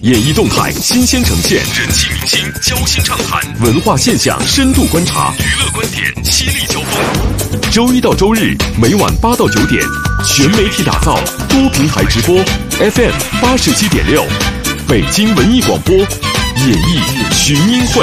演艺动态新鲜呈现，人气明星交心畅谈，文化现象深度观察，娱乐观点犀利交锋。周一到周日每晚8到9点，全媒体打造，多平台直播 ，FM 87.6，北京文艺广播，演艺群英会。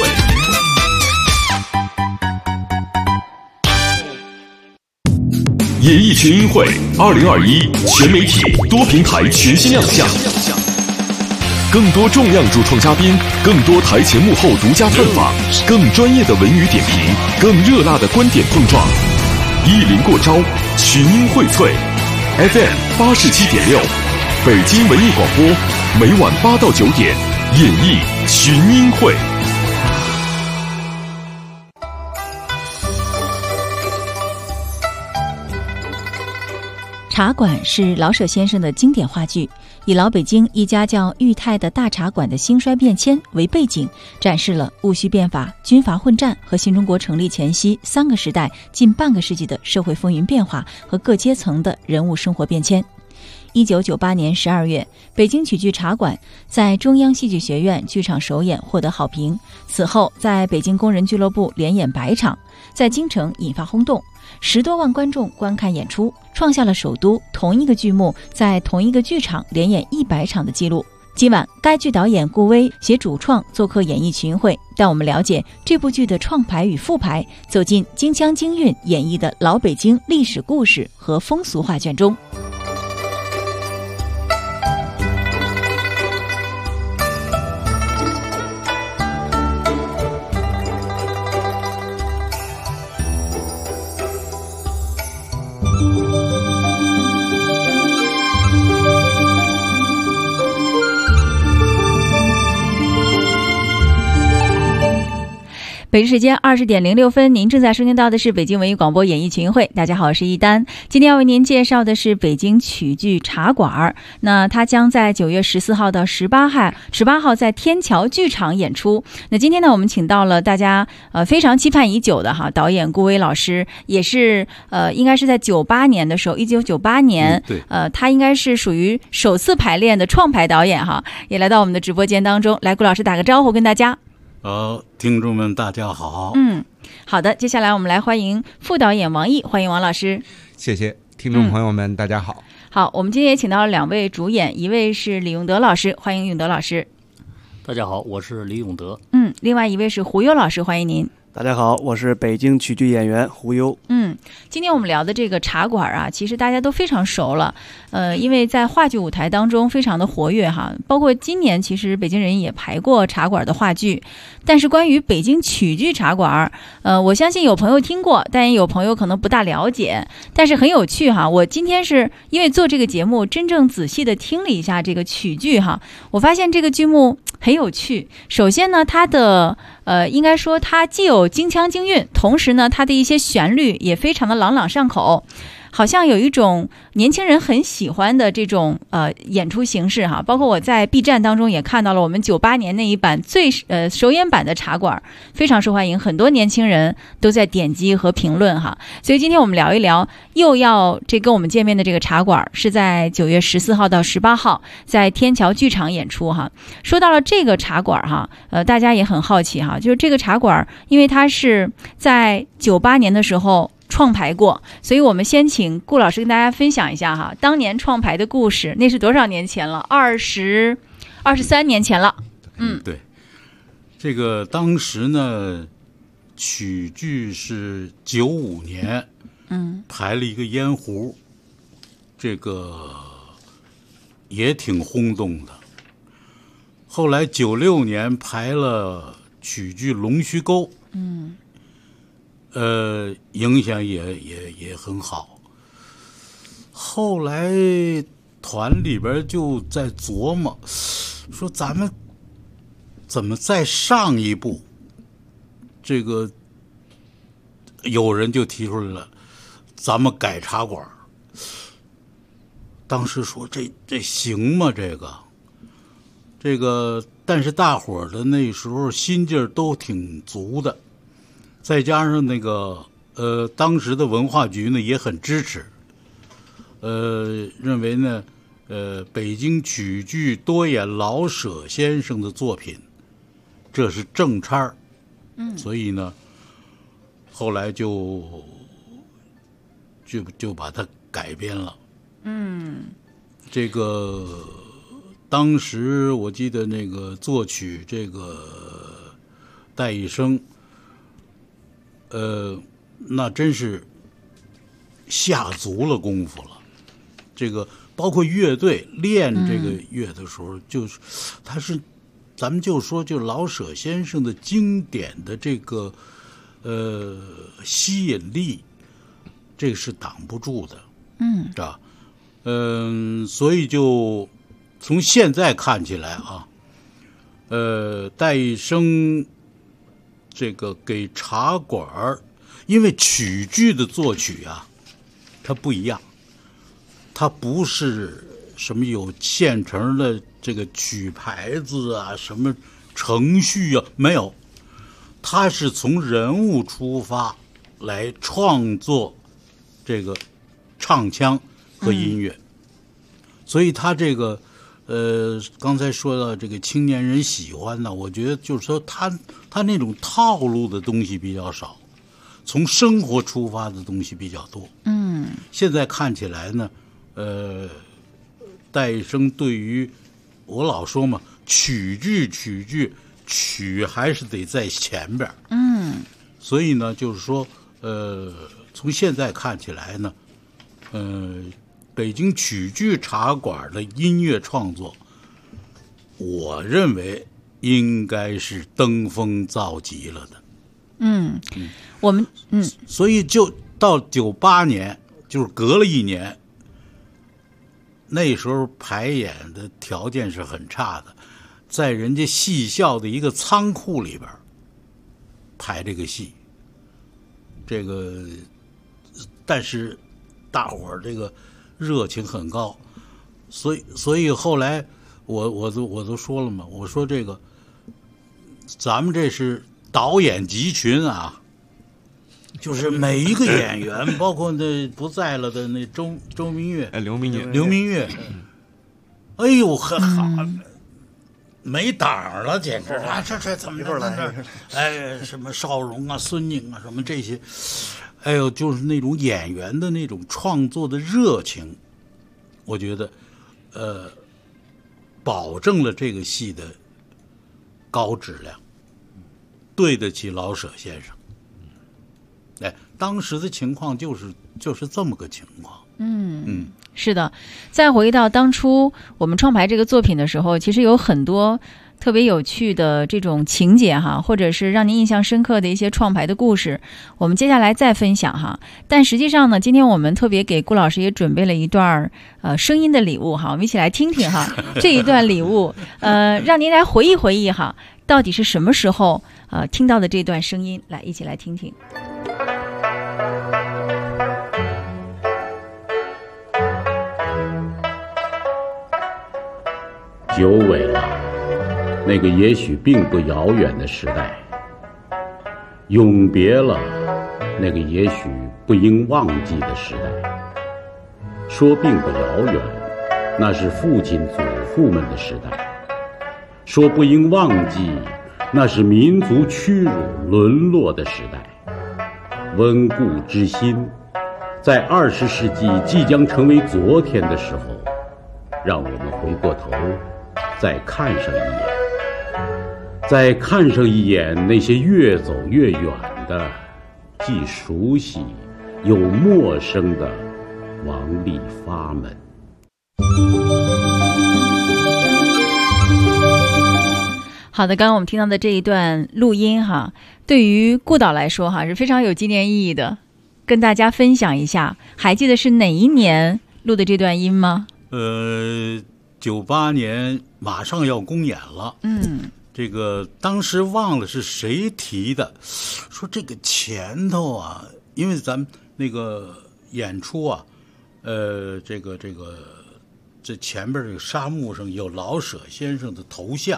演艺群英会2021全媒体多平台全新亮相，更多重量主创嘉宾，更多台前幕后独家探访，更专业的文娱点评，更热辣的观点碰撞，一临过招，群英荟萃。FM 87.6，北京文艺广播，每晚8到9点，演艺群英会。 茶馆是老舍先生的经典话剧，以老北京一家叫裕泰的大茶馆的兴衰变迁为背景，展示了戊戌变法、军阀混战和新中国成立前夕3个时代近半个世纪的社会风云变化和各阶层的人物生活变迁。1998年12月，北京曲剧茶馆在中央戏剧学院剧场首演获得好评，此后在北京工人俱乐部连演100场，在京城引发轰动，10多万观众观看演出，创下了首都同一个剧目在同一个剧场连演100场的记录。今晚该剧导演顾威携主创做客演艺群会，带我们了解这部剧的创排与复排，走进京腔京韵演绎的老北京历史故事和风俗画卷中。北京时间20点06分，您正在收听到的是北京文艺广播演艺群会。大家好，我是一丹。今天要为您介绍的是北京曲剧茶馆，那它将在9月14号到18号在天桥剧场演出。那今天呢，我们请到了大家非常期盼已久的导演顾威老师，也是应该是在98年的时候，1998年， 对， 他应该是属于首次排练的创排导演也来到我们的直播间当中。来，顾老师打个招呼跟大家。 听众们大家好。 好的，接下来我们来欢迎副导演王毅，欢迎王老师。 谢谢听众朋友们，大家好。 好，我们今天也请到了2位主演，一位是李永德老师，欢迎永德老师。 大家好，我是李永德。 另外一位是胡优老师，欢迎您。 大家好，我是北京曲剧演员胡优。 今天我们聊的这个茶馆其实大家都非常熟了，因为在话剧舞台当中非常的活跃包括今年其实北京人也排过茶馆的话剧，但是关于北京曲剧茶馆，我相信有朋友听过，但也有朋友可能不大了解，但是很有趣我今天是因为做这个节目，真正仔细的听了一下这个曲剧我发现这个剧目很有趣。首先呢，它的应该说它既有京腔京韵，同时呢它的一些旋律也非常的朗朗上口，好像有一种年轻人很喜欢的这种演出形式包括我在 B 站当中也看到了我们98年那一版最首演版的茶馆，非常受欢迎，很多年轻人都在点击和评论所以今天我们聊一聊又要跟我们见面的这个茶馆，是在9月14号到18号在天桥剧场演出说到了这个茶馆大家也很好奇就是这个茶馆，因为它是在98年的时候创排过，所以我们先请顾老师跟大家分享一下当年创排的故事。那是多少年前了？23年前了。 对，这个当时呢，曲剧是95年，排了一个烟壶，这个也挺轰动的。后来96年排了曲剧《龙须沟》，影响也很好。后来团里边就在琢磨，说咱们怎么再上一步。这个有人就提出来了，咱们改茶馆。当时说这行吗？这个，但是大伙儿的那时候心劲儿都挺足的。再加上那个当时的文化局呢也很支持，认为呢北京曲剧多演老舍先生的作品，这是正差儿。所以呢，后来就把它改编了。这个当时我记得那个作曲这个戴一生，那真是下足了功夫了。这个包括乐队练这个乐的时候，就是他是咱们就说就老舍先生的经典的这个吸引力，这个是挡不住的。是吧？所以就从现在看起来啊，戴一生这个给茶馆儿，因为曲剧的作曲啊，它不一样，它不是什么有现成的这个曲牌子啊，什么程序啊，没有，它是从人物出发来创作这个唱腔和音乐。所以他这个刚才说到这个青年人喜欢呢，我觉得就是说他那种套路的东西比较少，从生活出发的东西比较多。现在看起来呢，戴一生对于我老说嘛，曲还是得在前边。所以呢，就是说从现在看起来呢，北京曲剧茶馆的音乐创作，我认为应该是登峰造极了的。 我们所以就到98年，就是隔了1年，那时候排演的条件是很差的，在人家戏校的一个仓库里边排这个戏。这个，但是大伙儿这个热情很高，所以后来我都说了嘛，我说这个咱们这是导演集群啊，就是每一个演员，包括那不在了的那周明月， 刘明月， 哎呦呵好，没档了，简直啊！这怎么来？哎，什么邵荣啊、孙宁啊，什么这些，哎呦，就是那种演员的那种创作的热情，我觉得，保证了这个戏的高质量，对得起老舍先生。哎，当时的情况就是这么个情况。 是的，再回到当初我们创排这个作品的时候，其实有很多特别有趣的这种情节哈，或者是让您印象深刻的一些创排的故事，我们接下来再分享哈。但实际上呢，今天我们特别给顾老师也准备了一段声音的礼物哈，我们一起来听听哈这一段礼物，让您来回忆回忆哈，到底是什么时候听到的这段声音，来一起来听听。 久违了，那个也许并不遥远的时代；永别了，那个也许不应忘记的时代。说并不遥远，那是父亲祖父们的时代；说不应忘记，那是民族屈辱沦落的时代。温故知新，在20世纪即将成为昨天的时候，让我们回过头再看上一眼，再看上一眼那些越走越远的，既熟悉又陌生的王利发们。 好的，刚刚我们听到的这一段录音哈，对于顾导来说哈是非常有纪念意义的，跟大家分享一下。还记得是哪一年录的这段音吗 ？98年马上要公演了。这个当时忘了是谁提的，说这个前头啊，因为咱们那个演出啊，这前边这个沙幕上有老舍先生的头像。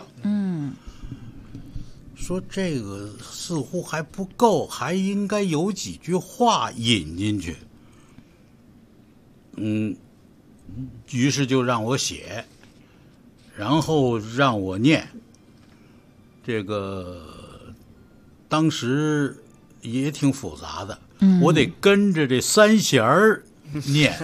说这个似乎还不够，还应该有几句话引进去。 于是就让我写，然后让我念。这个当时也挺复杂的，我得跟着这三弦儿念，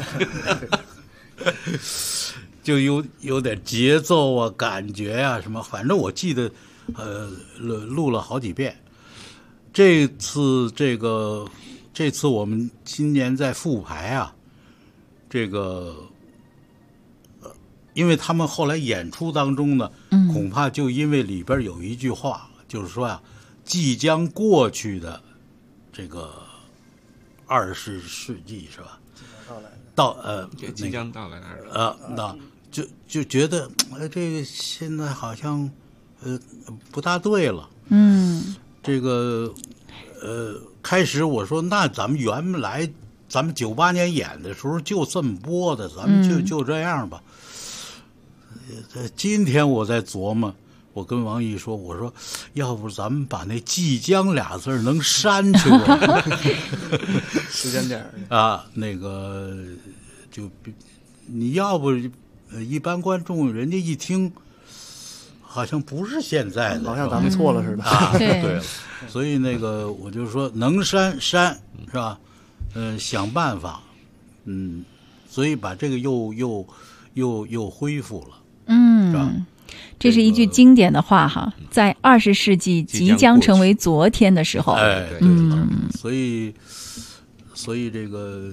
就有点节奏啊、感觉啊什么，反正我记得，录了好几遍。这次我们今年在复排啊，这个，因为他们后来演出当中呢，恐怕就因为里边有一句话，就是说呀，即将过去的这个20世纪是吧？ 即将到来那就觉得这个现在好像不大对了。这个开始我说那咱们原来咱们98年演的时候就这么播的，咱们就这样吧。今天我在琢磨，我跟王毅说，我说要不咱们把那即将俩字能删去吗？ 时间点啊，那个就你要不一般观众人家一听好像不是现在的， 好像咱们错了似的啊。对了，所以那个我就说能删是吧？想办法，所以把这个又恢复了。是吧？ 这是一句经典的话哈，在20世纪即将成为昨天的时候， 所以这个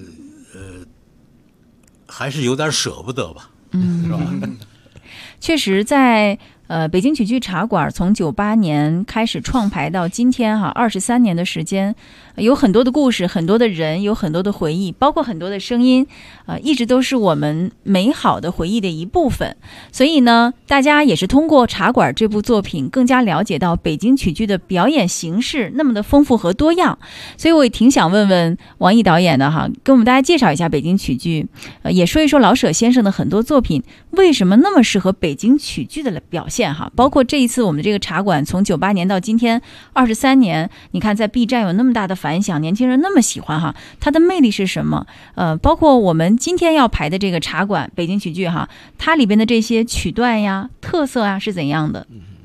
还是有点舍不得吧，是吧？ 确实在北京曲剧茶馆从98年开始创排到今天23年的时间，有很多的故事，很多的人，有很多的回忆，包括很多的声音，一直都是我们美好的回忆的一部分。所以呢，大家也是通过茶馆这部作品更加了解到北京曲剧的表演形式那么的丰富和多样。所以我也挺想问问王毅导演的跟我们大家介绍一下北京曲剧，也说一说老舍先生的很多作品为什么那么适合北京曲剧的表现包括这一次我们这个茶馆从98年到今天23年，你看在 B 站有那么大的反响，年轻人那么喜欢它的魅力是什么？包括我们今天要排的这个茶馆北京曲剧它里边的这些曲段呀、特色啊是怎样的？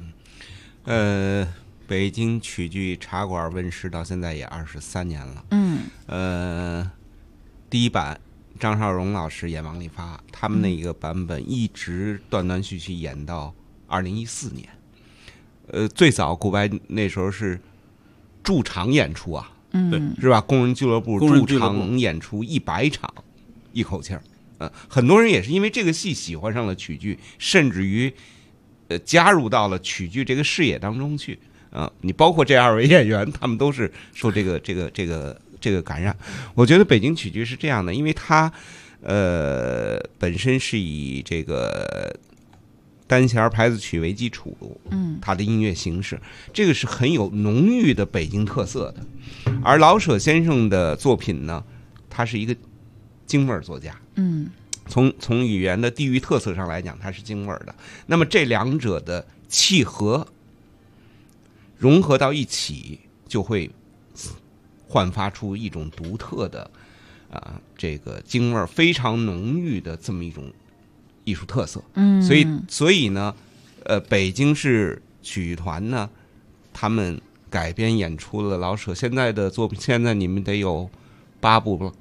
北京曲剧茶馆问世到现在也23年了。第一版张绍荣老师演王利发，他们那个版本一直断断续续演到2014年。最早古白那时候是驻场演出啊，对，是吧？工人俱乐部驻场演出100场，一口气儿。很多人也是因为这个戏喜欢上了曲剧，甚至于加入到了曲剧这个视野当中去。你包括这2位演员，他们都是受这个感染。我觉得北京曲剧是这样的，因为它本身是以这个单弦拍子曲为基础，它的音乐形式，这个是很有浓郁的北京特色的。而老舍先生的作品呢，他是一个京味儿作家，从语言的地域特色上来讲，它是京味儿的。那么这两者的契合融合到一起，就会焕发出一种独特的这个京味儿非常浓郁的这么一种艺术特色。所以呢，北京市曲剧团呢，他们改编演出了老舍现在的作品，现在你们得有8部了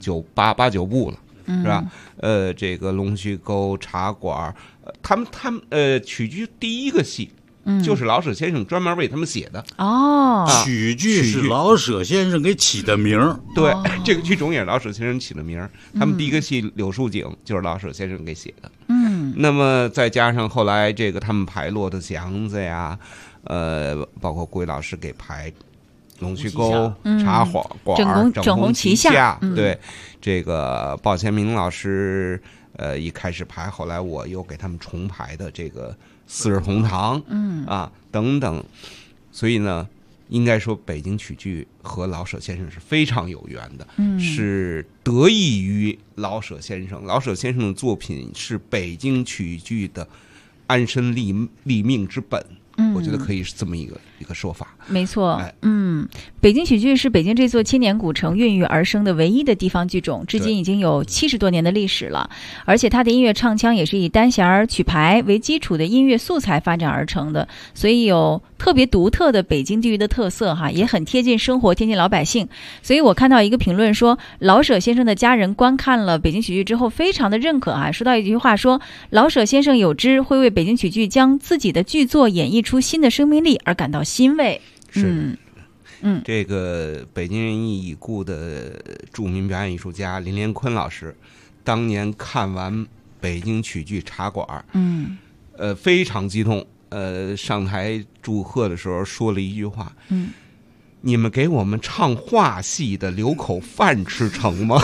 ，8、9部了，是吧？这个龙须沟、茶馆，他们曲剧第一个戏就是老舍先生专门为他们写的。 曲剧是老舍先生给起的名儿。 对，这个剧种也是老舍先生起的名儿。他们第一个戏《柳树井》就是老舍先生给写的。那么再加上后来这个他们排《骆驼祥子》呀，包括桂老师给排龙须沟、茶馆、整红旗下，对，这个鲍先明老师一开始排，后来我又给他们重排的这个四日红堂，等等。所以呢，应该说北京曲剧和老舍先生是非常有缘的，是得益于老舍先生。老舍先生的作品是北京曲剧的安身立命之本， 我觉得可以是这么一个说法。 没错，北京曲剧是北京这座千年古城孕育而生的唯一的地方剧种，至今已经有70多年的历史了。而且它的音乐唱腔也是以单弦曲牌为基础的音乐素材发展而成的，所以有特别独特的北京地域的特色哈，也很贴近生活，贴近老百姓。所以我看到一个评论说，老舍先生的家人观看了北京曲剧之后非常的认可啊，说到一句话说，老舍先生有之会为北京曲剧将自己的剧作演绎出新的生命力而感到欣慰。 这个北京人艺已故的著名表演艺术家林连坤老师，当年看完北京曲剧茶馆，非常激动，上台祝贺的时候说了一句话，你们给我们唱话戏的留口饭吃成吗？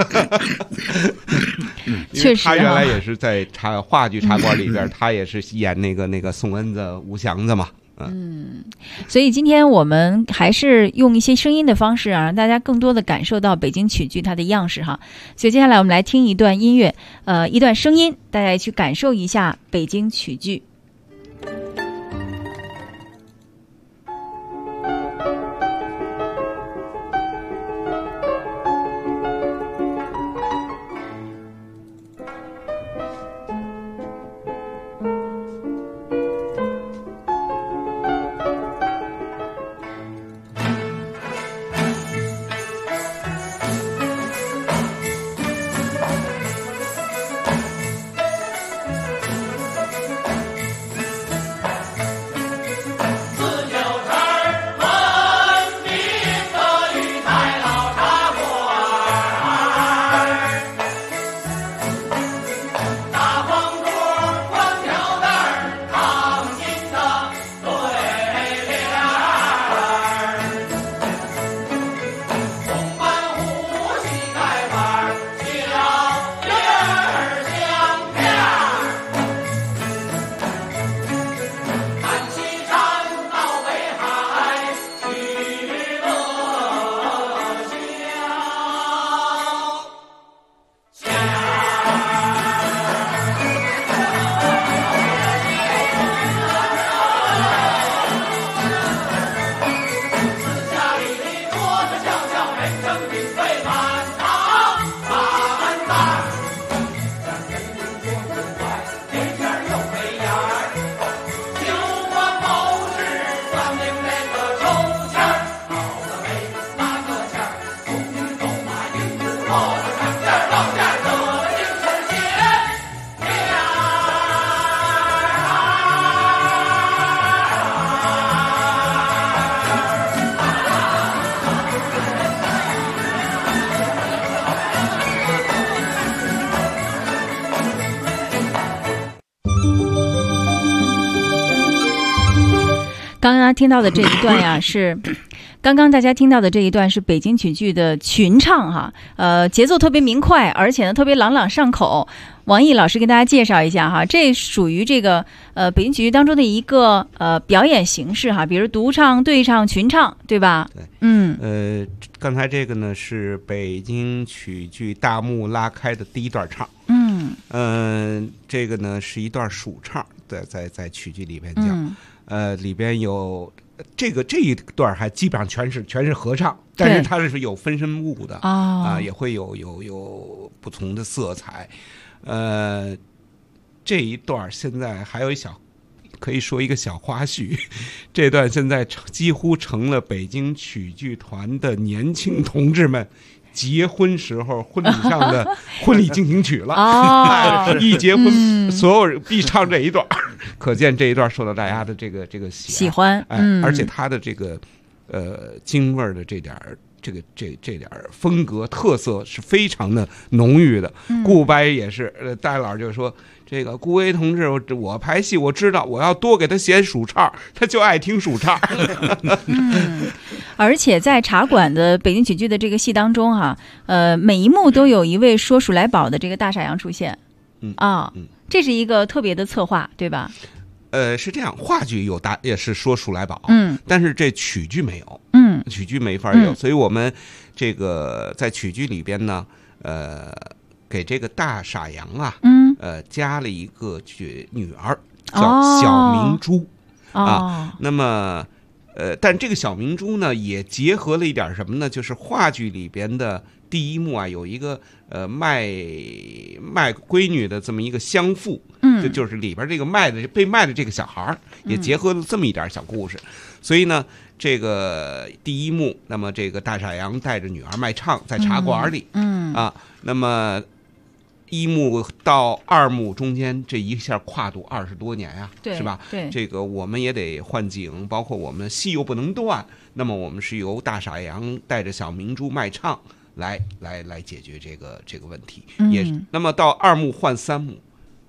确实， 他原来也是在话剧茶馆里边，他也是演那个宋恩子、吴祥子嘛。 所以今天我们还是用一些声音的方式啊，让大家更多的感受到北京曲剧它的样式哈。所以接下来我们来听一段音乐，一段声音，大家去感受一下北京曲剧。刚刚听到的这一段呀，是刚刚大家听到的这一段是北京曲剧的群唱哈，节奏特别明快，而且呢特别朗朗上口。王毅老师给大家介绍一下哈，这属于这个北京曲剧当中的一个表演形式哈，比如独唱、对唱、群唱，对吧？ 对，刚才这个呢是北京曲剧大幕拉开的第一段唱，这个呢是一段数唱，在曲剧里边讲，里边有这一段还基本上全是合唱，但是它是有分声部的也会有不同的色彩。这一段现在还有可以说一个小花絮，这段现在几乎成了北京曲剧团的年轻同志们结婚时候婚礼上的婚礼进行曲了。一结婚，所有人必唱这一段，可见这一段受到大家的这个喜欢。 而且他的这个京味儿的这点风格特色是非常的浓郁的。顾白也是，戴老就说这个顾威同志，我排戏我知道，我要多给他写数唱，他就爱听数唱。 而且在茶馆的北京曲剧的这个戏当中哈，每一幕都有一位说数来宝的这个大傻羊出现。这是一个特别的策划，对吧？ 是这样，话剧也是说数来宝，但是这曲剧没有，曲剧没法有，所以我们这个在曲剧里边呢，给这个大傻羊啊，加了一个女儿叫小明珠。 那么但这个小明珠呢，也结合了一点什么呢？就是话剧里边的第一幕啊，有一个卖闺女的这么一个相父，就是里边这个被卖的这个小孩也结合了这么一点小故事。所以呢，这个第一幕，那么这个大傻羊带着女儿卖唱在茶馆里，那么一幕到二幕中间这一下跨度20多年呀，是吧？ 对， 这个我们也得换景，包括我们戏又不能断，那么我们是由大傻羊带着小明珠卖唱来解决这个问题，也是。那么到二幕换三幕，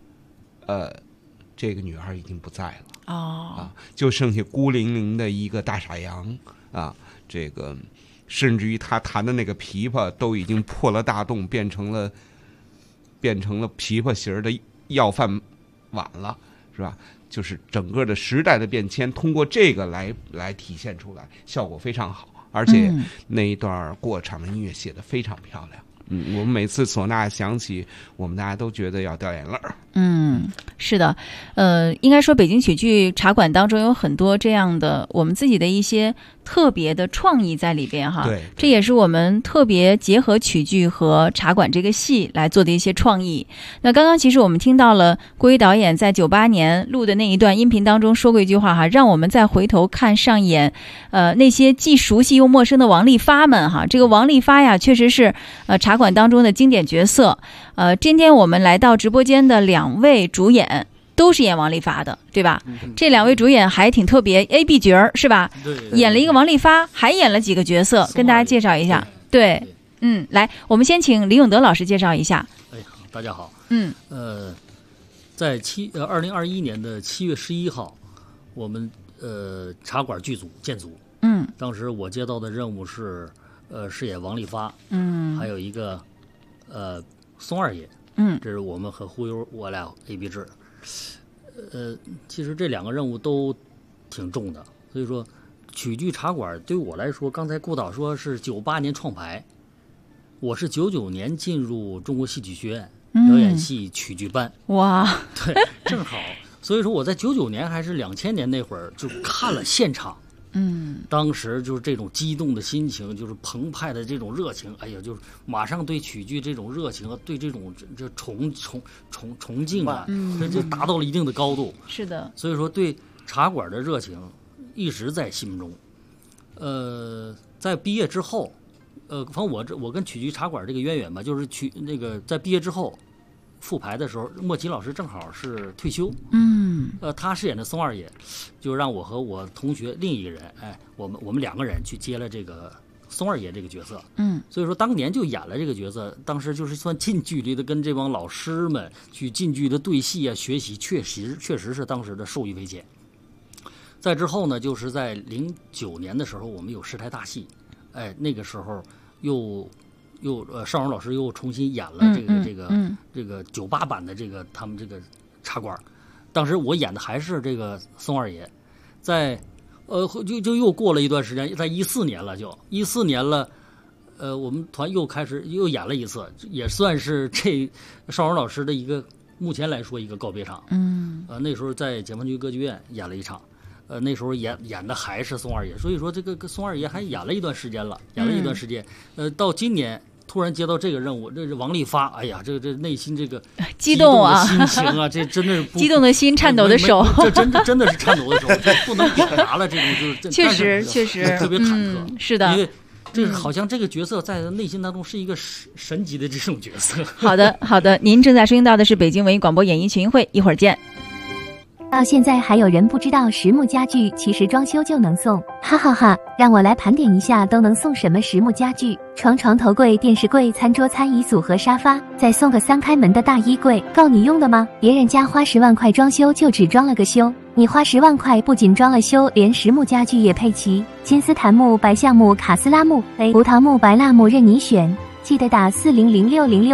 这个女儿已经不在了，就剩下孤零零的一个大傻羊啊，这个甚至于他弹的那个琵琶都已经破了大洞，变成了琵琶形的要饭碗了，是吧？就是整个的时代的变迁，通过这个来体现出来，效果非常好，而且那一段过场的音乐写得非常漂亮。我们每次唢呐响起，我们大家都觉得要掉眼泪儿。 是的，应该说北京曲剧茶馆当中有很多这样的我们自己的一些特别的创意在里边哈。 对， 这也是我们特别结合曲剧和茶馆这个戏来做的一些创意。那刚刚其实我们听到了郭威导演在98年录的那一段音频当中说过一句话哈，让我们再回头看上演那些既熟悉又陌生的王丽发们哈。这个王丽发呀，确实是茶馆当中的经典角色。今天我们来到直播间的2位主演都是演王丽发的，对吧？这2位主演还挺特别 ，A、B 角是吧？ 对， 演了一个王丽发，还演了几个角色，跟大家介绍一下。对，来，我们先请李永德老师介绍一下。 大家好。在2021年的7月11号，我们茶馆剧组建组。当时我接到的任务是饰演王丽发，还有一个松二爷，这是我们和忽悠我俩 A、B 制。其实这2个任务都挺重的，所以说曲剧茶馆对我来说，刚才顾导说是98年创排，我是99年进入中国戏曲学院表演系曲剧班。 哇， 对，正好，所以说我在99年还是2000年那会儿就看了现场。当时就是这种激动的心情，就是澎湃的这种热情，哎呀，就是马上对曲剧这种热情啊，对这种崇敬啊，这就达到了一定的高度。 是的， 所以说对茶馆的热情一直在心中。在毕业之后，反正我跟曲剧茶馆这个渊源吧，就是在毕业之后复排的时候，莫奇老师正好是退休。他饰演的松二爷，就让我和我同学另一个人，我们2个人去接了这个松二爷这个角色。所以说当年就演了这个角色，当时就是算近距离的跟这帮老师们去近距离的对戏啊，学习，确实是当时的受益匪浅。再之后呢，就是在09年的时候，我们有十台大戏，那个时候又邵荣老师又重新演了这个98版的他们这个茶馆。当时我演的还是这个松二爷，在就又过了一段时间，在14年了，就14年了，我们团又开始又演了一次，也算是这邵荣老师的一个目前来说一个告别场。那时候在解放军歌剧院演了一场，那时候演的还是松二爷，所以说这个松二爷还演了一段时间了，到今年。突然接到这个任务，这是王丽发，哎呀，这内心这个激动啊， 心情啊，这真的是激动的心，颤抖的手， 这真的是颤抖的手，这不能表达了，这种就是确实特别忐忑， 是的， 因为这好像这个角色在内心当中是一个神级的这种角色。 好的，您正在收听到的是北京文艺广播演艺群会，一会儿见。 到现在还有人不知道实木家具其实装修就能送，哈哈哈！让我来盘点一下都能送什么实木家具：床、头柜、电视柜、餐桌、餐椅组和沙发，再送个3开门的大衣柜，够你用的吗？别人家花10万块装修就只装了个修，你花10万块不仅装了修，连实木家具也配齐，金丝檀木、白橡木、卡斯拉木、胡桃木、白蜡木任你选。记得打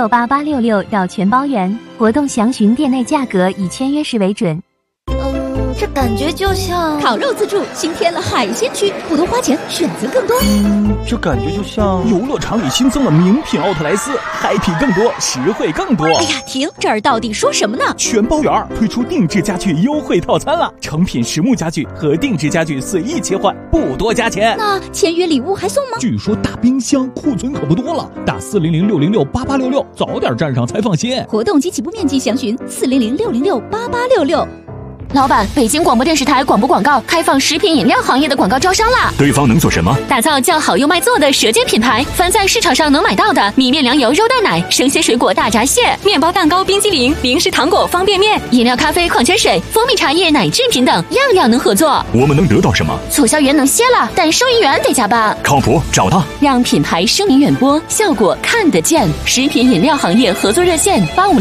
4006068866绕全包圆，活动详询店内价格，以签约时为准。 这感觉就像烤肉自助新添了海鲜区，不多花钱，选择更多。 这感觉就像游乐场里新增了名品奥特莱斯，嗨皮更多，实惠更多。 哎呀，停！这儿到底说什么呢？ 全包圆推出定制家具优惠套餐了，成品实木家具和定制家具随意切换，不多加钱。 那签约礼物还送吗？ 据说大冰箱库存可不多了，打400-606-8866，早点站上才放心。 活动及起步面积详询400-606-8866。 老板，北京广播电视台广播广告开放食品饮料行业的广告招商啦！ 对方能做什么？ 打造叫好又卖座的舌尖品牌，凡在市场上能买到的米面粮油肉蛋奶、生鲜水果大闸蟹、面包蛋糕、冰激凌、零食糖果、方便面、饮料咖啡、矿泉水、蜂蜜茶叶、奶制品等，样样能合作。 我们能得到什么？ 促销员能歇了，但收银员得加班。 靠谱，找他， 让品牌声名远播，效果看得见。食品饮料行业合作热线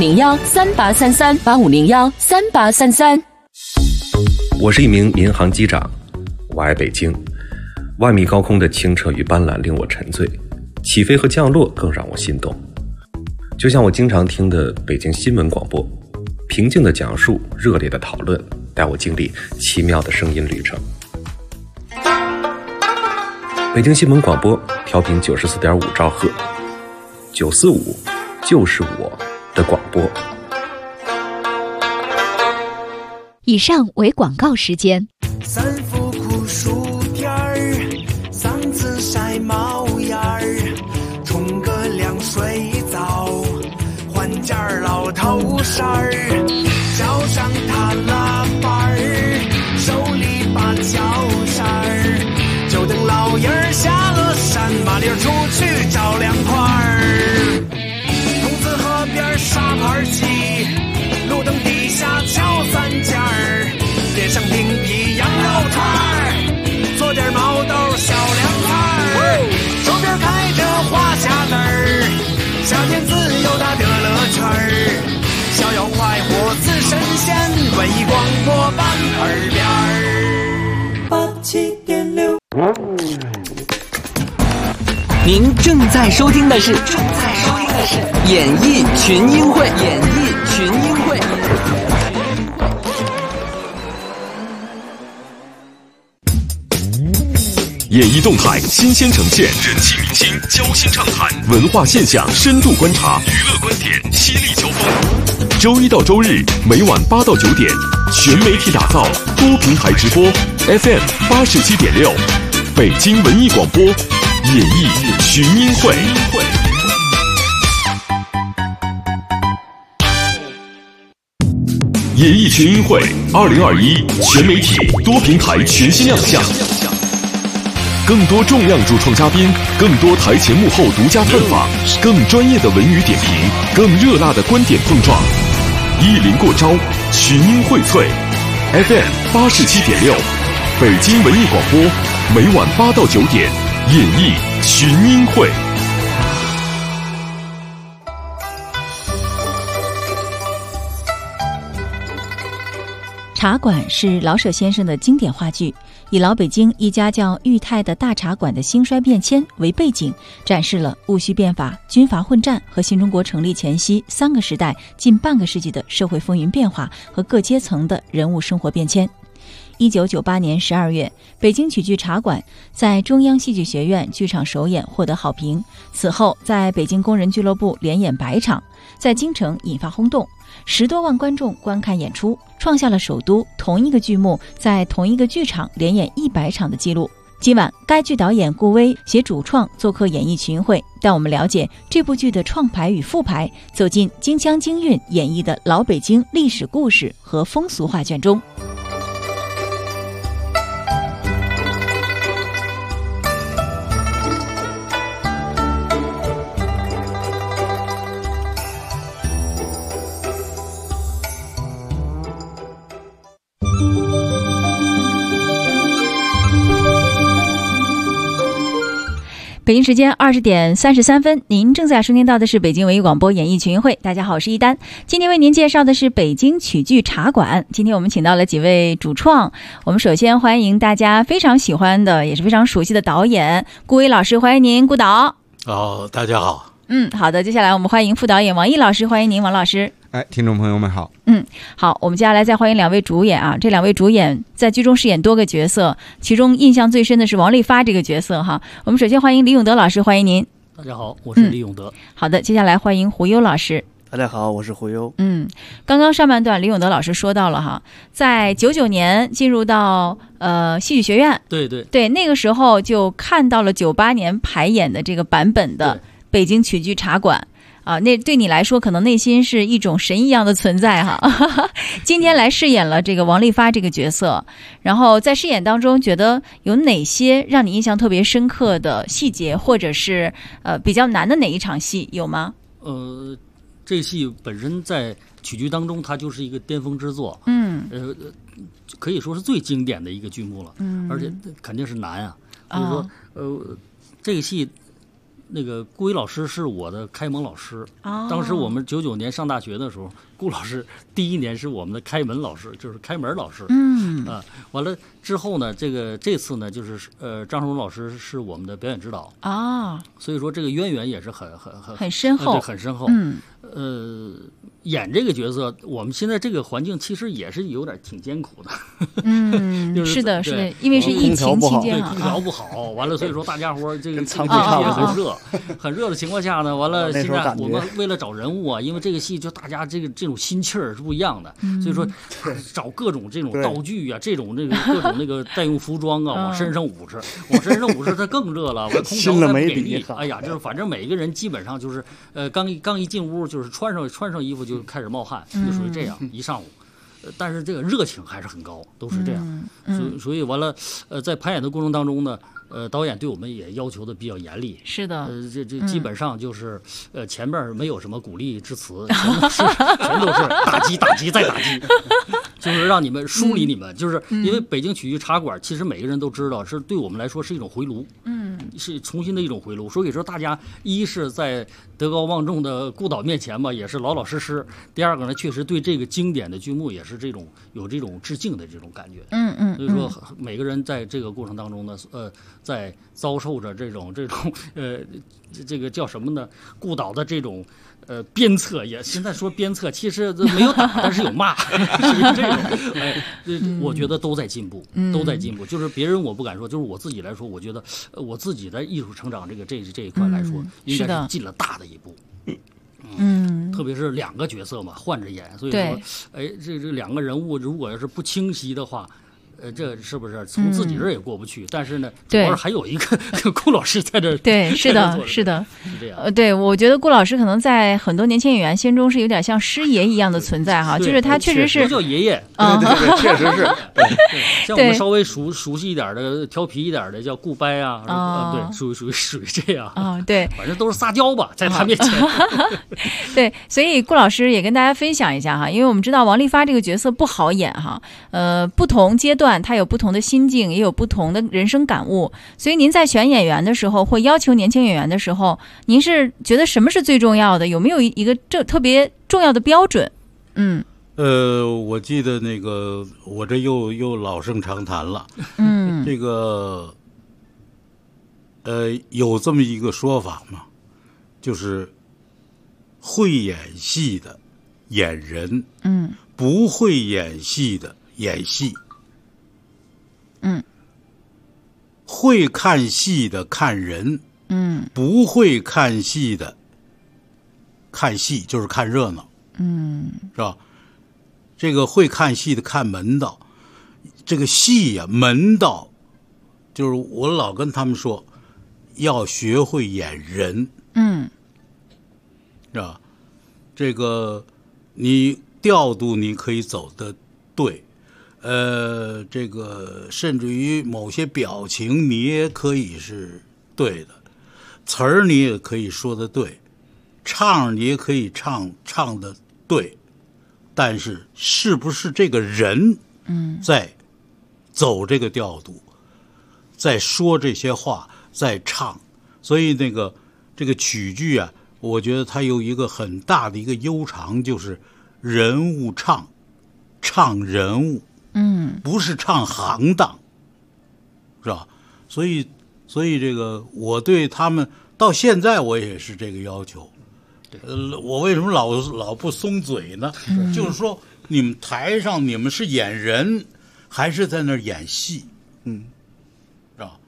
8501-3833，8501-3833。 我是一名民航机长，我爱北京。万米高空的清澈与斑斓令我沉醉，起飞和降落更让我心动。就像我经常听的北京新闻广播，平静的讲述，热烈的讨论，带我经历奇妙的声音旅程。北京新闻广播调频94.5兆赫，945就是我的广播。 以上为广告时间。 三伏酷暑天儿，嗓子晒冒烟儿，冲个凉水澡，换件老头衫儿，脚上踏拉板儿，手里把脚扇儿，就等老爷儿下了山，麻溜出去找凉快儿。筒子河边沙盘鸡，路灯底下敲三件儿，点上冰皮羊肉串儿，做点毛豆小凉菜儿，手边开着花匣子儿，夏天自由它的乐趣儿，逍遥快活似神仙，文艺广播伴耳边儿87.6。 您正在收听的是演艺群英会，演艺群英会。 演艺动态新鲜呈现，人气明星交心畅谈，文化现象深度观察，娱乐观点犀利交锋。周一到周日每晚8到9点，全媒体打造，多平台直播 ，FM 87.6，北京文艺广播，演艺群英会。演艺群英会2021全媒体多平台全新亮相。更多重量主创嘉宾，更多台前幕后独家探访，更专业的文娱点评，更热辣的观点碰撞，一临过招，群英荟萃。FM 87.6，北京文艺广播，每晚8到9点，演艺群英会。 茶馆是老舍先生的经典话剧，以老北京一家叫裕泰的大茶馆的兴衰变迁为背景，展示了戊戌变法、军阀混战和新中国成立前夕3个时代近半个世纪的社会风云变化和各阶层的人物生活变迁。1998年12月，北京曲剧茶馆在中央戏剧学院剧场首演获得好评，此后在北京工人俱乐部连演100场，在京城引发轰动，10多万观众观看演出，创下了首都同一个剧目在同一个剧场连演100场的记录。今晚该剧导演顾威携主创做客演艺群会，带我们了解这部剧的创排与复排，走进京腔京韵演绎的老北京历史故事和风俗画卷中。北京时间20点33分，您正在收听到的是北京文艺广播演艺群英会。大家好，我是一丹，今天为您介绍的是北京曲剧茶馆。今天我们请到了几位主创，我们首先欢迎大家非常喜欢的，也是非常熟悉的导演顾威老师，欢迎您，顾导。 大家好。 好的，接下来我们欢迎副导演王毅老师，欢迎您，王老师。 听众朋友们好。 好，我们接下来再欢迎2位主演啊。这2位主演在剧中饰演多个角色，其中印象最深的是王丽发这个角色哈。我们首先欢迎李永德老师，欢迎您。 大家好，我是李永德。 好的，接下来欢迎胡优老师。 大家好，我是胡优。 刚刚上半段李永德老师说到了哈，在99年进入到戏剧学院，对，那个时候就看到了98年排演的这个版本的北京曲剧茶馆。那对你来说可能内心是一种神一样的存在哈。今天来饰演了这个王丽发这个角色，然后在饰演当中觉得有哪些让你印象特别深刻的细节，或者是比较难的哪一场戏有吗？ 这戏本身在曲剧当中它就是一个巅峰之作，可以说是最经典的一个剧目了，而且肯定是难啊。所以说这个戏那个顾一老师是我的开蒙老师，当时我们99年上大学的时候，顾老师第1年是我们的开门老师，就是开门老师。完了之后呢，这次呢，就是张胜荣老师是我们的表演指导所以说这个渊源也是很深厚， 很深厚。演这个角色，我们现在这个环境其实也是有点挺艰苦的。 是的，因为是疫情期间空调不好，完了，所以说大家伙这个天气也很热，很热的情况下呢，完了现在我们为了找人物啊，因为这个戏就大家这种心气儿是不一样的，所以说找各种这种道具啊，这种各种那个代用服装啊，往身上捂着，它更热了，完空调再不给力，哎呀，就是反正每一个人基本上就是刚一进屋就是穿上衣服就开始冒汗，就属于这样一上午。但是这个热情还是很高，都是这样。所以完了，在排演的过程当中呢，导演对我们也要求的比较严厉。 是的， 这基本上就是前面没有什么鼓励之词，全都是打击再打击，就是让你们梳理你们。就是因为北京曲剧茶馆，其实每个人都知道，是对我们来说是一种回炉，是重新的一种回炉。所以说大家一是在德高望重的顾导面前吧，也是老老实实；第二个呢，确实对这个经典的剧目也是有这种致敬的这种感觉。所以说每个人在这个过程当中呢，在遭受着这种这个叫什么呢？顾导的这种鞭策，也现在说鞭策，其实没有打，但是有骂，属于这种。我觉得都在进步，都在进步。就是别人我不敢说，就是我自己来说，我觉得我自己的艺术成长这一块来说，应该是进了大的一步。特别是2个角色嘛，换着演，所以说，这2个人物如果要是不清晰的话。这是不是从自己这儿也过不去？但是呢，主要是还有一个顾老师在这儿。 对，是的，是这样。对，我觉得顾老师可能在很多年轻演员心中是有点像师爷一样的存在哈，就是他确实是叫爷爷。 对，确实是。 像我们稍微熟悉一点的、调皮一点的，叫顾伯啊，对，属于这样。 对， 反正都是撒娇吧，在他面前。 对，所以顾老师也跟大家分享一下哈，因为我们知道王丽发这个角色不好演哈，不同阶段。他有不同的心境，也有不同的人生感悟，所以您在选演员的时候，或要求年轻演员的时候，您是觉得什么是最重要的？有没有一个特别重要的标准？ 我记得那个，我这又老生常谈了。这个有这么一个说法嘛，就是会演戏的演人，不会演戏的演戏。会看戏的看人，不会看戏的看戏，就是看热闹，是吧？这个会看戏的看门道，这个戏呀，门道，就是我老跟他们说，要学会演人，是吧？这个你调度你可以走得对。这个甚至于某些表情你也可以是对的，词儿你也可以说的对，唱你也可以唱的对，但是是不是这个人在走这个调度，在说这些话，在唱，所以这个曲剧啊，我觉得它有一个很大的一个悠长，就是人物唱人物。不是唱行当，是吧？所以这个我对他们到现在我也是这个要求。我为什么老不松嘴呢？就是说，你们台上你们是演人，还是在那儿演戏？是吧？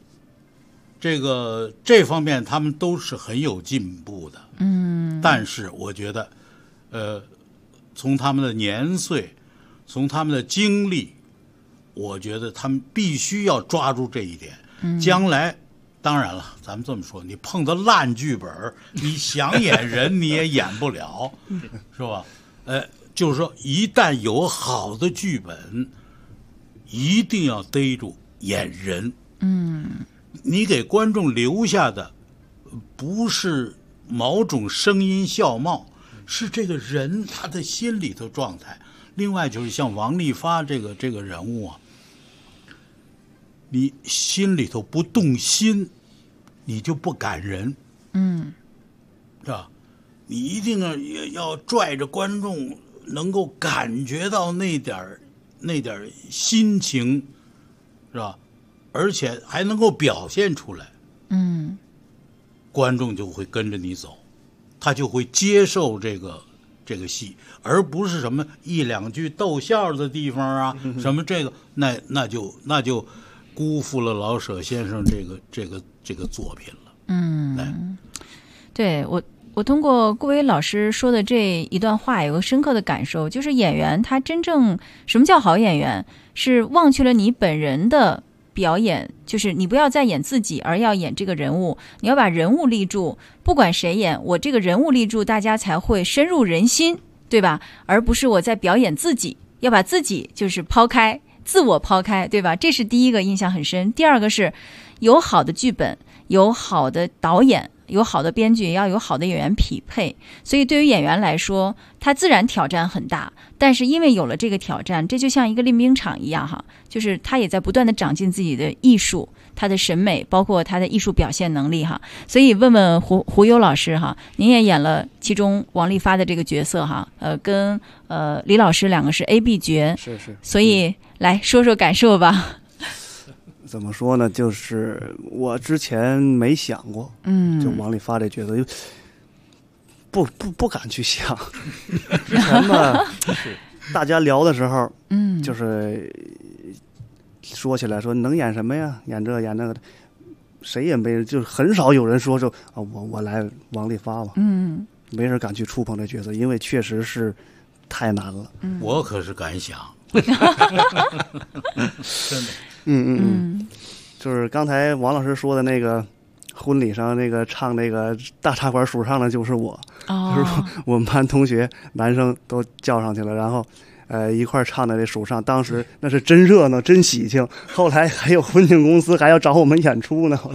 这方面他们都是很有进步的。但是我觉得，从他们的年岁，从他们的经历，我觉得他们必须要抓住这一点。将来。当然了，咱们这么说，你碰到烂剧本，你想演人你也演不了，是吧？就是说，一旦有好的剧本，一定要逮住演人。你给观众留下的不是某种声音笑貌，是这个人他的心里头状态。另外就是像王利发这个人物啊，你心里头不动心，你就不感人，是吧？你一定要拽着观众能够感觉到那点心情，是吧？而且还能够表现出来，观众就会跟着你走，他就会接受这个戏，而不是什么一两句逗笑的地方啊，什么这个那就辜负了老舍先生这个作品了。 对，我通过顾威老师说的这一段话有个深刻的感受，就是演员他真正什么叫好演员，是忘却了你本人的表演，就是你不要再演自己，而要演这个人物，你要把人物立住，不管谁演，我这个人物立住，大家才会深入人心，对吧？而不是我在表演自己，要把自己就是抛开，自我抛开，对吧？这是第一个印象很深。第二个是有好的剧本，有好的导演，有好的编剧，也要有好的演员匹配。所以对于演员来说，他自然挑战很大，但是因为有了这个挑战，这就像一个练兵场一样哈，就是他也在不断的长进自己的艺术，他的审美，包括他的艺术表现能力哈。所以问问胡优老师哈，您也演了其中王利发的这个角色哈，跟李老师两个是 A、B 角， 是， 所以来说说感受吧。 怎么说呢？就是我之前没想过，就王利发这角色，不敢去想。之前吧，大家聊的时候，就是说起来说能演什么呀？演这演那个的，谁也没，就是很少有人说我来王利发吧，没人敢去触碰这角色，因为确实是太难了。 我可是敢想。真的。 就是刚才王老师说的那个婚礼上那个唱那个大茶馆数唱的就是我，就是我们班同学男生都叫上去了，然后一块唱的这数唱，当时那是真热闹真喜庆，后来还有婚庆公司还要找我们演出呢。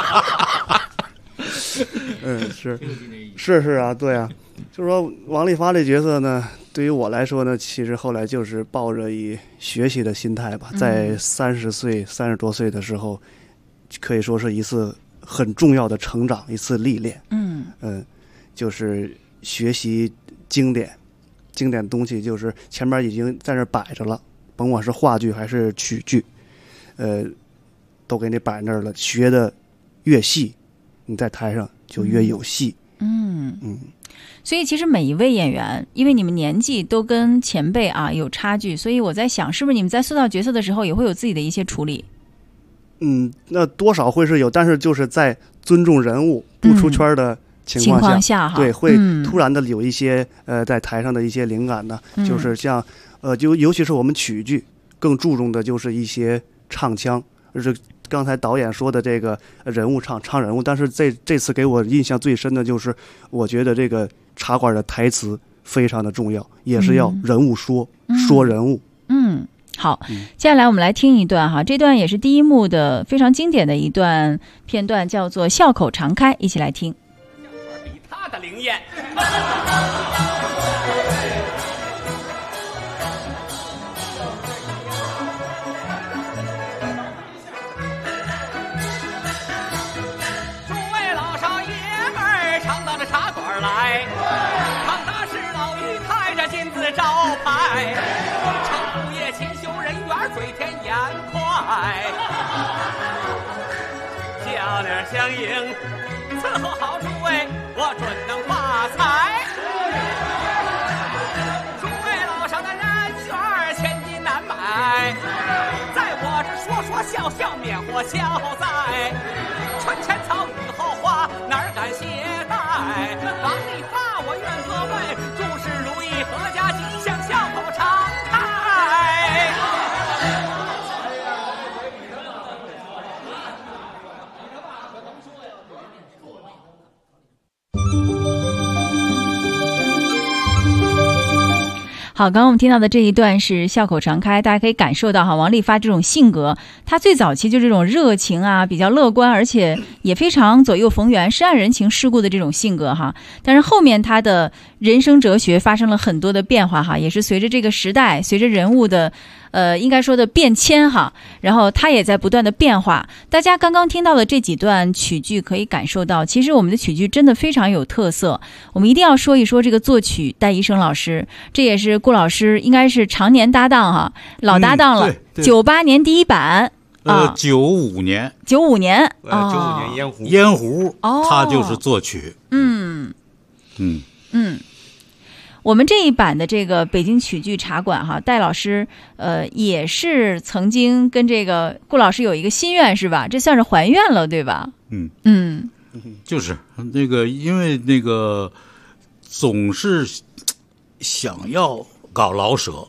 是啊，对啊，就是说王利发这角色呢，对于我来说呢，其实后来就是抱着以学习的心态吧，在30多岁的时候，可以说是一次很重要的成长，一次历练。就是学习经典东西，就是前面已经在这摆着了，甭管是话剧还是曲剧，都给你摆那儿了。学的越细，你在台上就越有戏。 所以其实每一位演员，因为你们年纪都跟前辈啊有差距，所以我在想，是不是你们在塑造角色的时候也会有自己的一些处理？ 那多少会是有，但是就是在尊重人物、不出圈的情况下，对，会突然的有一些在台上的一些灵感呢，就是像就尤其是我们曲剧更注重的就是一些唱腔，而是刚才导演说的这个人物唱人物，但是这次给我印象最深的就是，我觉得这个茶馆的台词非常的重要，也是要人物说人物。 好，接下来我们来听一段哈，这段也是第一幕的非常经典的一段片段，叫做笑口常开，一起来听。 比他的灵验。诸位老少爷们儿常到这茶馆来，看他是老于抬着金字招牌，称呼业勤修人缘，嘴甜眼快，笑脸相迎伺候好诸位，我准能发财。诸位老少的人权千金难买，在我这说说笑笑免祸消灾。春前草雨后花，哪儿敢懈怠？王利发，我愿各位诸事如意，阖家吉祥，笑口常开。 好，刚刚我们听到的这一段是笑口常开，大家可以感受到哈，王利发这种性格，他最早期就这种热情啊，比较乐观，而且也非常左右逢源，是按人情世故的这种性格哈。但是后面他的人生哲学发生了很多的变化哈，也是随着这个时代，随着人物的应该说的变迁哈，然后它也在不断的变化。大家刚刚听到的这几段曲剧可以感受到，其实我们的曲剧真的非常有特色。我们一定要说一说这个作曲戴一生老师，这也是顾老师应该是常年搭档哈，老搭档了。98年第一版 ，95年 ，95年烟壶，他就是作曲。 我们这一版的这个北京曲剧茶馆哈，戴老师也是曾经跟这个顾老师有一个心愿是吧？这算是还愿了对吧？ 就是那个，因为那个总是想要搞老舍。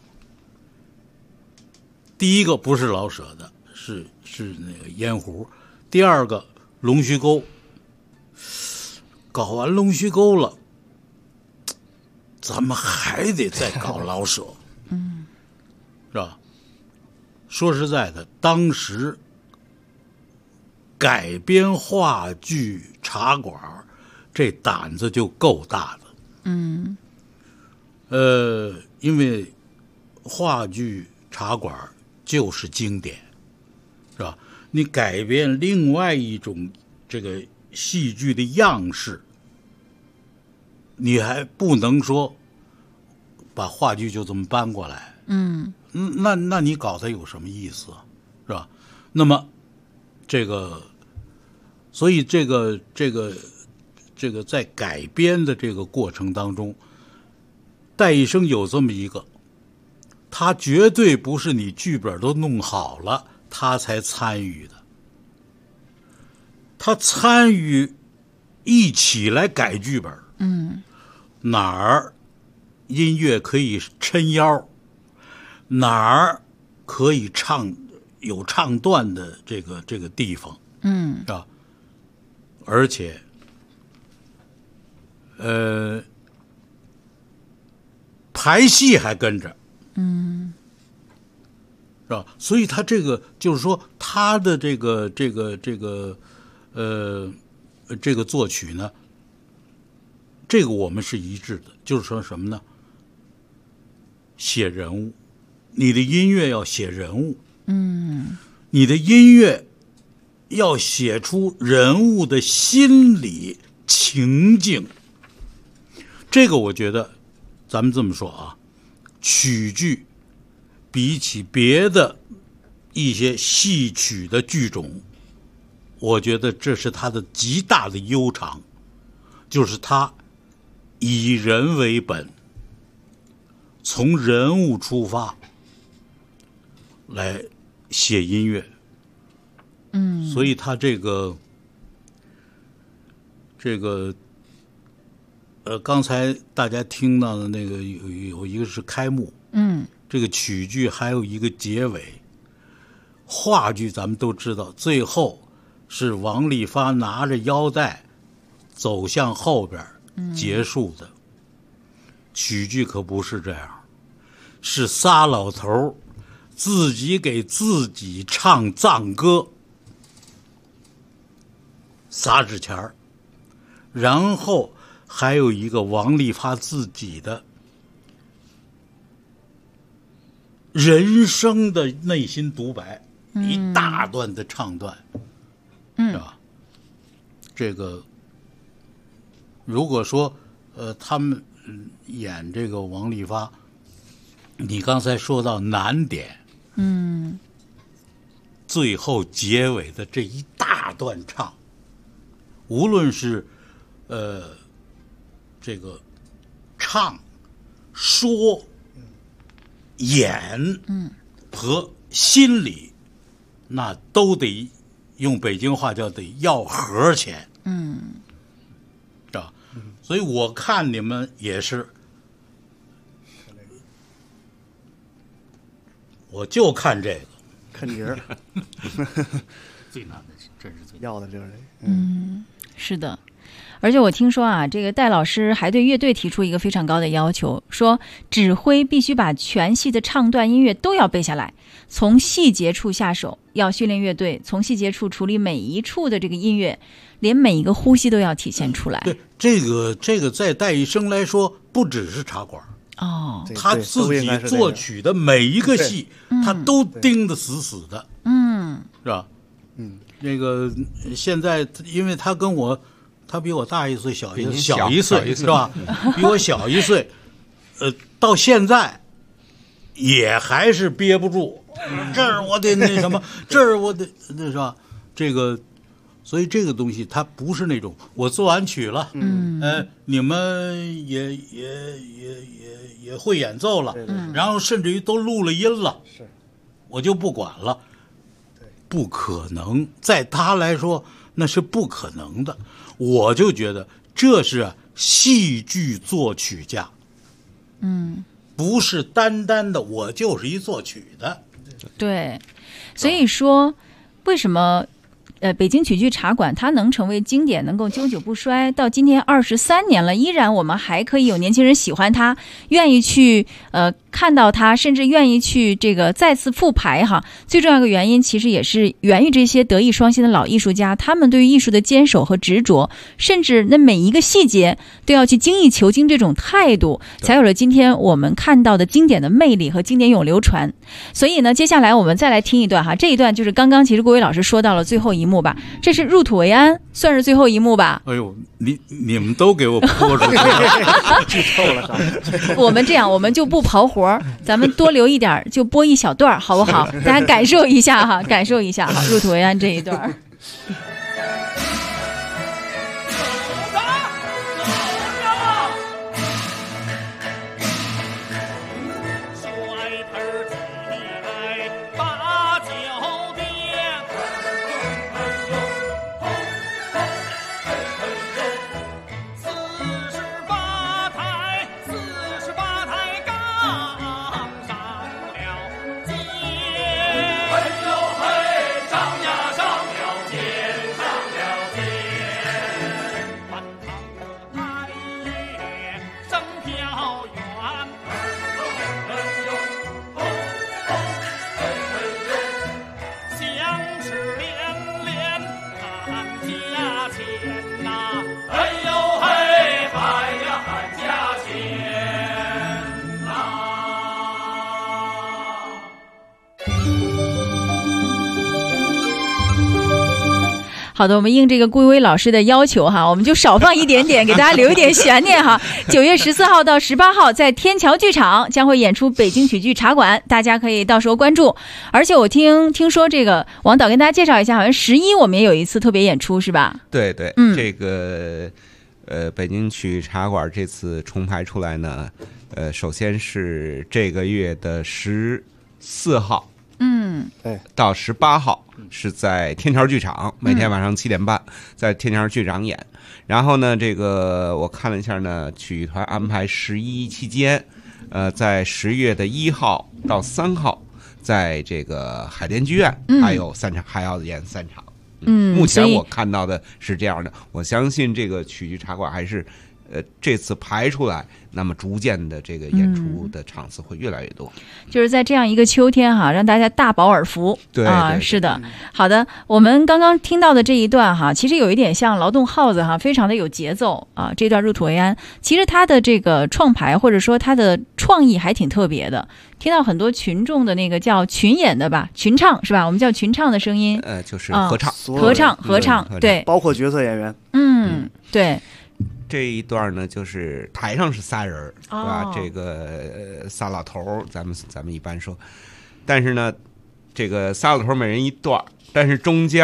第一个不是老舍的，是那个烟壶。第二个龙须沟，搞完龙须沟了。咱们还得再搞老舍，是吧？说实在的，当时改编话剧《茶馆》，这胆子就够大的。因为话剧《茶馆》就是经典，是吧？你改变另外一种这个戏剧的样式。你还不能说把话剧就这么搬过来，那你搞它有什么意思，是吧？那么所以这个在改编的这个过程当中，戴一生有这么一个，他绝对不是你剧本都弄好了他才参与的，他参与一起来改剧本。哪儿音乐可以抻腰，哪儿可以有唱段的这个地方，是吧？而且，排戏还跟着，是吧？所以他这个就是说，他的这个作曲呢。这个我们是一致的，就是说什么呢？写人物，你的音乐要写人物，你的音乐要写出人物的心理情境。这个我觉得，咱们这么说啊，曲剧比起别的一些戏曲的剧种，我觉得这是它的极大的悠长，就是它以人为本，从人物出发来写音乐。所以他这个刚才大家听到的那个有一个是开幕，这个曲剧还有一个结尾。话剧咱们都知道，最后是王利发拿着腰带走向后边结束的。曲剧可不是这样，是仨老头自己给自己唱藏歌，撒纸钱儿，然后还有一个王利发自己的人生的内心独白，一大段的唱段，是吧？这个如果说他们演这个王利发，你刚才说到难点，最后结尾的这一大段唱， 无论是这个唱、说、演，和心理，那都得用北京话叫得要盒钱，是吧？所以我看你们也是，我就看这个， 看节儿， 最难的真是最难要的就是是的。而且我听说啊，这个戴老师还对乐队提出一个非常高的要求，说指挥必须把全戏的唱段音乐都要背下来，从细节处下手，要训练乐队从细节处处理每一处的这个音乐，连每一个呼吸都要体现出来。 对，这个在戴医生来说，不只是茶馆哦， 他自己作曲的每一个戏，他都盯得死死的，是吧？那个现在，因为他跟我。他比我大1岁，小一岁，是吧？比我小1岁，到现在也还是憋不住，这儿我得那什么，这儿我得那是吧？这个，所以这个东西它不是那种我做完曲了，你们也会演奏了，然后甚至于都录了音了，我就不管了，不可能，在他来说那是不可能的。我就觉得这是戏剧作曲家，不是单单的我就是一作曲的。 对，所以说为什么北京曲剧茶馆它能成为经典，能够经久不衰，到今天23年了，依然我们还可以有年轻人喜欢它，愿意去看到它，甚至愿意去这个再次复排哈。最重要的原因其实也是源于这些德艺双馨的老艺术家，他们对于艺术的坚守和执着，甚至那每一个细节都要去精益求精，这种态度才有了今天我们看到的经典的魅力和经典永流传。所以呢，接下来我们再来听一段哈，这一段就是刚刚其实郭伟老师说到了最后一幕吧，这是入土为安，算是最后一幕吧。 哎呦，你们都给我播出去了， 剧透了。 我们这样，我们就不刨活，咱们多留一点，就播一小段，好不好？大家感受一下哈，感受一下哈，入土为安这一段。好的，我们应这个顾威老师的要求哈，我们就少放一点点，给大家留一点悬念哈。9月14号到18号在天桥剧场将会演出北京曲剧茶馆，大家可以到时候关注。而且我听说这个王导跟大家介绍一下，好像11我们也有一次特别演出是吧？ 对对，这个北京曲茶馆这次重排出来呢，首先是这个月的14号。到18号是在天桥剧场，每天晚上7点半在天桥剧场演。然后呢，这个我看了一下呢，曲艺团安排11期间，在10月的1号到3号，在这个海淀剧院还有3场，还要演3场。目前我看到的是这样的，我相信这个曲剧茶馆还是这次排出来，那么逐渐的这个演出的场次会越来越多。 就是在这样一个秋天哈，让大家大饱耳福。 对啊，是的。好的，我们刚刚听到的这一段哈，其实有一点像劳动号子哈，非常的有节奏啊。这段入土为安，其实它的这个创排或者说它的创意还挺特别的。听到很多群众的那个叫群演的吧，群唱是吧？我们叫群唱的声音， 就是合唱， 合唱，对， 包括角色演员。 对。 这一段呢，就是台上是仨人，是吧？这个仨老头，咱们一般说，但是呢，这个仨老头每人一段，但是中间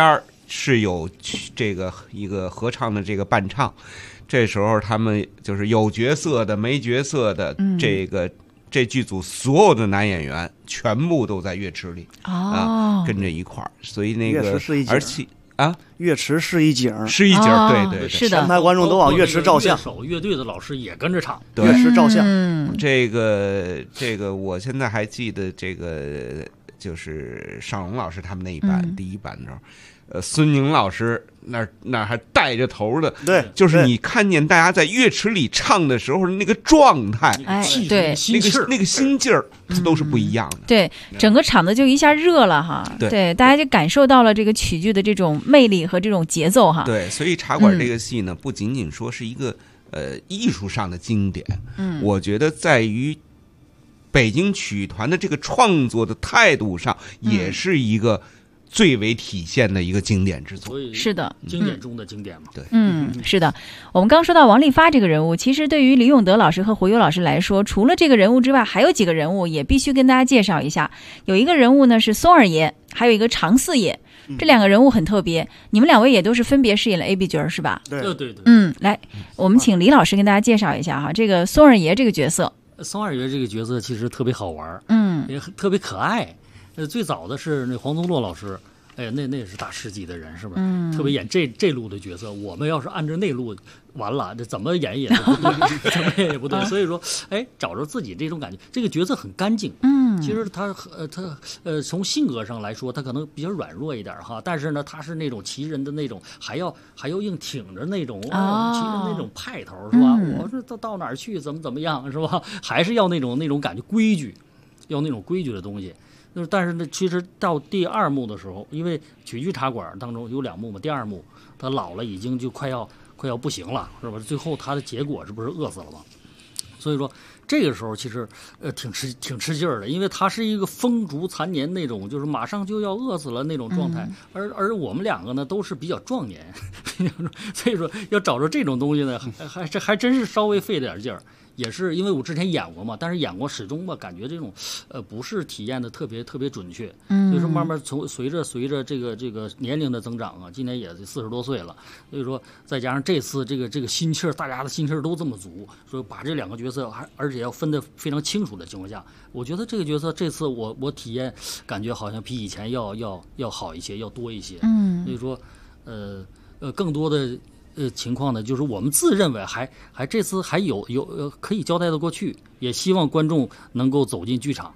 是有这个一个合唱的这个伴唱，这时候他们就是有角色的没角色的，这剧组所有的男演员全部都在乐池里跟着一块儿，所以那个而且乐池是一景， 是一景，对， 是的， 全台观众都往乐池照相， 乐队的老师也跟着唱， 乐池照相。 这个我现在还记得，这个就是尚荣老师他们那一版第一版的时候。孙宁老师那还带着头的， 对， 就是你看见大家在乐池里唱的时候那个状态， 对， 那个心劲儿，它都是不一样的。 对，整个场子就一下热了哈。对，大家就感受到了这个曲剧的这种魅力和这种节奏哈。 对，所以茶馆这个戏呢，不仅仅说是一个艺术上的经典，我觉得在于北京曲团的这个创作的态度上，也是一个最为体现的一个经典之作。 是的， 经典中的经典嘛。 对， 是的。我们刚说到王利发这个人物，其实对于李永德老师和胡优老师来说，除了这个人物之外，还有几个人物也必须跟大家介绍一下。有一个人物呢是松二爷，还有一个常四爷。这两个人物很特别，你们两位也都是分别饰演了 A、B 角是吧？ 对。 来，我们请李老师跟大家介绍一下哈，这个松二爷这个角色。 松二爷这个角色其实特别好玩，也特别可爱。最早的是那黄宗洛老师，哎，那也是大师级的人，是不是？特别演这路的角色。我们要是按照那路，完了，这怎么演也不对，怎么演也不对。所以说，哎，找着自己这种感觉，这个角色很干净。其实他从性格上来说，他可能比较软弱一点哈，但是呢，他是那种奇人的那种，还要硬挺着那种奇人那种派头，是吧？我说到哪儿去，怎么样，是吧？还是要那种感觉规矩，要那种规矩的东西。但是呢，其实到第二幕的时候，因为曲剧茶馆当中有两幕嘛，第二幕他老了，已经就快要不行了，是吧？最后他的结果是不是饿死了吗？所以说这个时候其实挺吃劲儿的，因为他是一个风烛残年那种，就是马上就要饿死了那种状态，而我们两个呢都是比较壮年，所以说要找着这种东西呢，还真是稍微费点劲儿。也是因为我之前演过嘛，但是演过始终吧，感觉这种不是体验的特别准确。所以说慢慢随着这个年龄的增长啊，今年也40多岁了，所以说再加上这次这个心气儿，大家的心气儿都这么足，所以把这两个角色而且要分得非常清楚的情况下，我觉得这个角色这次我体验感觉好像比以前要好一些，要多一些。所以说更多的。情况呢，就是我们自认为还这次还有可以交代得过去，也希望观众能够走进剧场，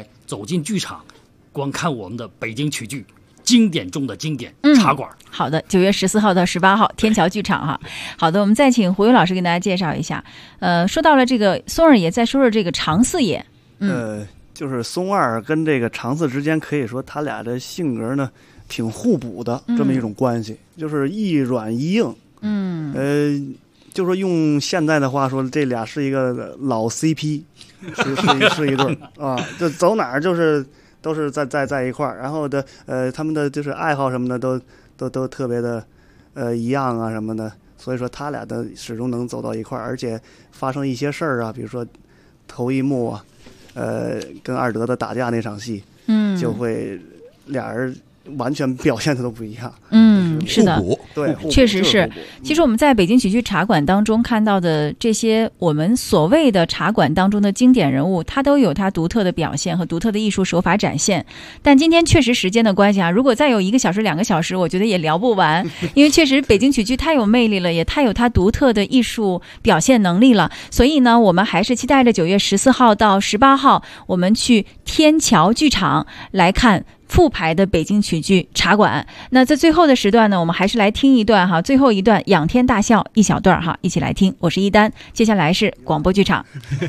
观看我们的北京曲剧经典中的经典茶馆。 好的，9月14号到18号天桥剧场哈。好的，我们再请胡优老师给大家介绍一下。说到了这个松二爷，再说说这个常四爷。 就是松二跟这个常四之间，可以说他俩的性格呢挺互补的，这么一种关系，就是一软一硬。就说用现在的话说，这俩是一个老 CP， 是一对啊，就走哪儿都是在一块儿，然后他们的就是爱好什么的都特别的一样啊什么的，所以说他俩的始终能走到一块儿，而且发生一些事儿啊，比如说头一幕啊，跟二德的打架那场戏，就会俩人完全表现的都不一样。 是的， 对， 确实是。其实我们在北京曲剧茶馆当中看到的这些我们所谓的茶馆当中的经典人物，他都有他独特的表现和独特的艺术手法展现。但今天确实时间的关系啊，如果再有1个小时2个小时，我觉得也聊不完，因为确实北京曲剧太有魅力了，也太有它独特的艺术表现能力了。所以呢，我们还是期待着9月14号到18号，我们去天桥剧场来看复排的北京曲剧茶馆。那在最后的时段呢，我们还是来听一段哈，最后一段仰天大笑一小段哈，一起来听。我是一丹，接下来是广播剧场。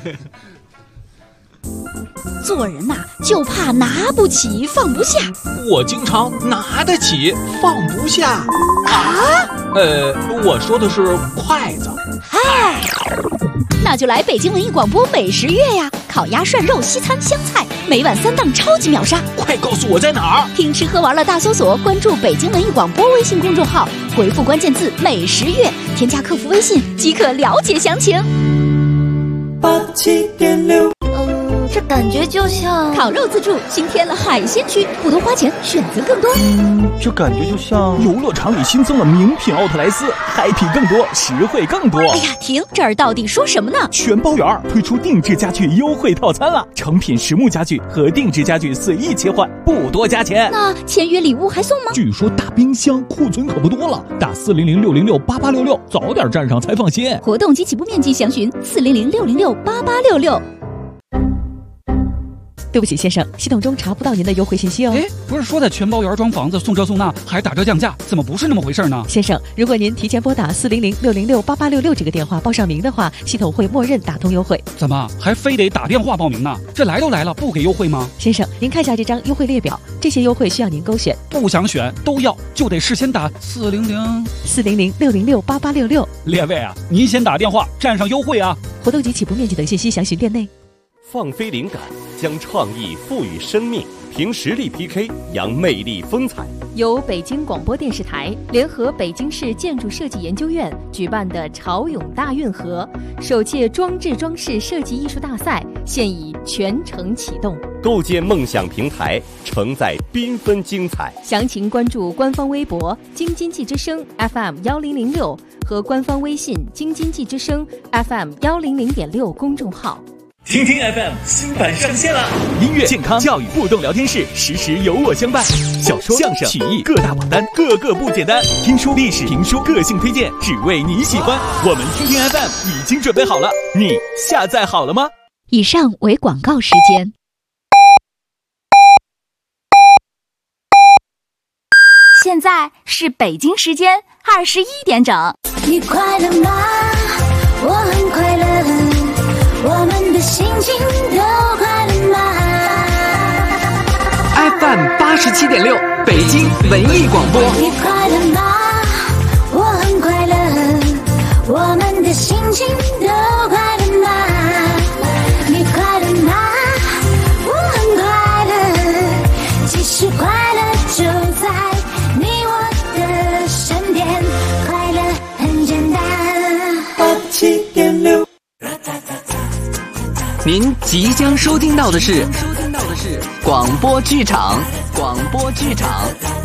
做人呐，就怕拿不起放不下。 我经常拿得起放不下啊。 我说的是筷子。 嗨，那就来北京文艺广播美食月呀！烤鸭、涮肉、西餐、湘菜，每晚3档超级秒杀。 快告诉我在哪儿！ 听吃喝玩乐大搜索，关注北京文艺广播微信公众号，回复关键字“美食月”，添加客服微信即可了解详情。 87.6。 这感觉就像烤肉自助新添了海鲜区，不多花钱，选择更多。 这感觉就像游乐场里新增了名品奥特莱斯，嗨皮更多，实惠更多。 哎呀，停！这儿到底说什么呢？ 全包圆推出定制家具优惠套餐了，成品实木家具和定制家具随意切换，不多加钱。 那签约礼物还送吗？ 据说大冰箱库存可不多了，打400-606-8866，早点站上才放心。 活动及起步面积详询400-606-8866。 对不起，先生，系统中查不到您的优惠信息哦。 哎，不是说在全包圆装房子送这送那还打折降价，怎么不是那么回事呢？ 先生，如果您提前拨打400-606-8866这个电话报上名的话，系统会默认打通优惠。 怎么还非得打电话报名呢？这来都来了，不给优惠吗？ 先生，您看下这张优惠列表，这些优惠需要您勾选。 不想选都要，就得事先打 400-606-8866。 列位啊，您先打电话占上优惠啊！ 活动及起步面积等信息详询店内。 放飞灵感，将创意赋予生命，凭实力 PK， 扬魅力风采。 由北京广播电视台联合北京市建筑设计研究院举办的潮涌大运河首届装置装饰设计艺术大赛现已全程启动， 构建梦想平台，承载缤纷精彩。 详情关注官方微博京津冀之声 FM1006 和官方微信京津冀之声 FM100.6 公众号。 听听 FM 新版上线了，音乐、健康、教育、互动聊天室，时时有我相伴。小说、相声、曲艺各大榜单，个个不简单。听书、历史、评书，个性推荐，只为你喜欢。我们听听 FM 已经准备好了，你下载好了吗？ 以上为广告时间。 现在是北京时间21点整。 你快乐吗？我很快乐。我们的心情都快乐吗 ？FM 87.6，北京文艺广播。 你快乐吗？我很快乐。我们的心情都快乐吗？你快乐吗？我很快乐。其实快乐就在你我的身边，快乐很简单。87.6。 您即将收听到的是广播剧场。